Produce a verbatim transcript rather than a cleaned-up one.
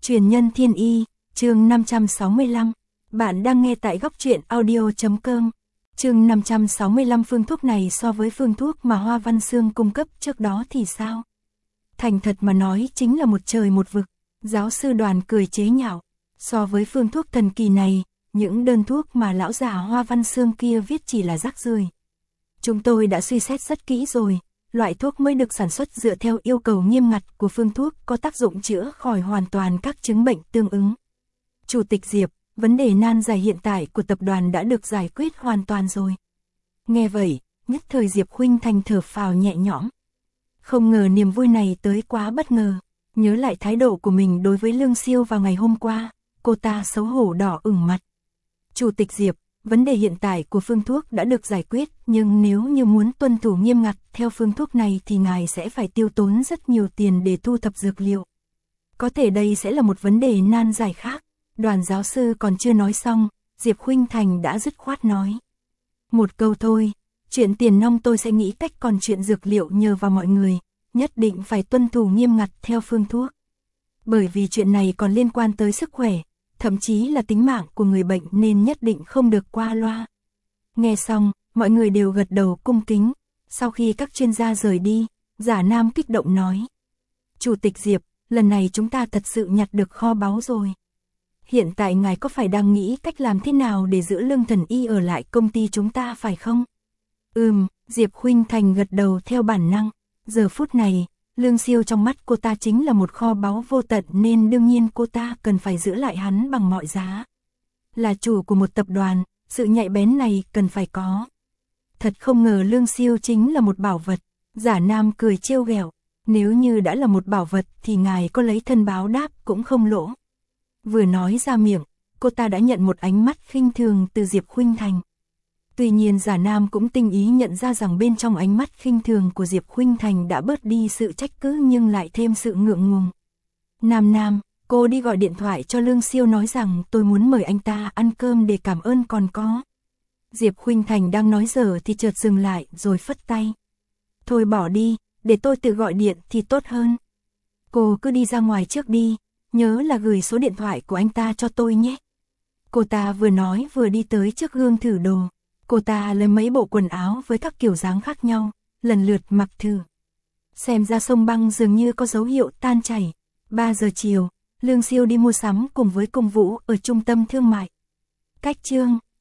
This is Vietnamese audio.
Truyền nhân thiên y, chương năm trăm sáu mươi lăm. Bạn đang nghe tại góc truyện audio chấm com. Chương năm trăm sáu mươi lăm. Phương thuốc này so với phương thuốc mà Hoa Văn Sương cung cấp trước đó thì sao? Thành thật mà nói chính là một trời một vực. Giáo sư Đoàn cười chế nhạo. So với phương thuốc thần kỳ này, những đơn thuốc mà lão già Hoa Văn Sương kia viết chỉ là rác rưởi. Chúng tôi đã suy xét rất kỹ rồi. Loại thuốc mới được sản xuất dựa theo yêu cầu nghiêm ngặt của phương thuốc có tác dụng chữa khỏi hoàn toàn các chứng bệnh tương ứng. Chủ tịch Diệp, vấn đề nan giải hiện tại của tập đoàn đã được giải quyết hoàn toàn rồi. Nghe vậy, nhất thời Diệp Khuynh Thành thở phào nhẹ nhõm. Không ngờ niềm vui này tới quá bất ngờ. Nhớ lại thái độ của mình đối với Lương Siêu vào ngày hôm qua, cô ta xấu hổ đỏ ửng mặt. Chủ tịch Diệp, vấn đề hiện tại của phương thuốc đã được giải quyết, nhưng nếu như muốn tuân thủ nghiêm ngặt theo phương thuốc này thì ngài sẽ phải tiêu tốn rất nhiều tiền để thu thập dược liệu. Có thể đây sẽ là một vấn đề nan giải khác. Đoàn giáo sư còn chưa nói xong, Diệp Khuynh Thành đã dứt khoát nói. Một câu thôi, chuyện tiền nong tôi sẽ nghĩ cách, còn chuyện dược liệu nhờ vào mọi người, nhất định phải tuân thủ nghiêm ngặt theo phương thuốc. Bởi vì chuyện này còn liên quan tới sức khỏe, thậm chí là tính mạng của người bệnh nên nhất định không được qua loa. Nghe xong, mọi người đều gật đầu cung kính. Sau khi các chuyên gia rời đi, Giả Nam kích động nói. Chủ tịch Diệp, lần này chúng ta thật sự nhặt được kho báu rồi. Hiện tại ngài có phải đang nghĩ cách làm thế nào để giữ Lương Thần Y ở lại công ty chúng ta phải không? Ừm, Diệp Khuynh Thành gật đầu theo bản năng. Giờ phút này, Lương Siêu trong mắt cô ta chính là một kho báu vô tận nên đương nhiên cô ta cần phải giữ lại hắn bằng mọi giá. Là chủ của một tập đoàn, sự nhạy bén này cần phải có. Thật không ngờ Lương Siêu chính là một bảo vật. Giả Nam cười trêu ghẹo. Nếu như đã là một bảo vật thì ngài có lấy thân báo đáp cũng không lỗ. Vừa nói ra miệng, cô ta đã nhận một ánh mắt khinh thường từ Diệp Khuynh Thành. Tuy nhiên Giả Nam cũng tinh ý nhận ra rằng bên trong ánh mắt khinh thường của Diệp Khuynh Thành đã bớt đi sự trách cứ nhưng lại thêm sự ngượng ngùng. Nam Nam, cô đi gọi điện thoại cho Lương Siêu nói rằng tôi muốn mời anh ta ăn cơm để cảm ơn còn có. Diệp Khuynh Thành đang nói dở thì chợt dừng lại rồi phất tay. Thôi bỏ đi, để tôi tự gọi điện thì tốt hơn. Cô cứ đi ra ngoài trước đi, nhớ là gửi số điện thoại của anh ta cho tôi nhé. Cô ta vừa nói vừa đi tới trước gương thử đồ. Cô ta lấy mấy bộ quần áo với các kiểu dáng khác nhau, lần lượt mặc thử. Xem ra sông băng dường như có dấu hiệu tan chảy. ba giờ chiều, Lương Siêu đi mua sắm cùng với Cung Vũ ở trung tâm thương mại. Cách chương,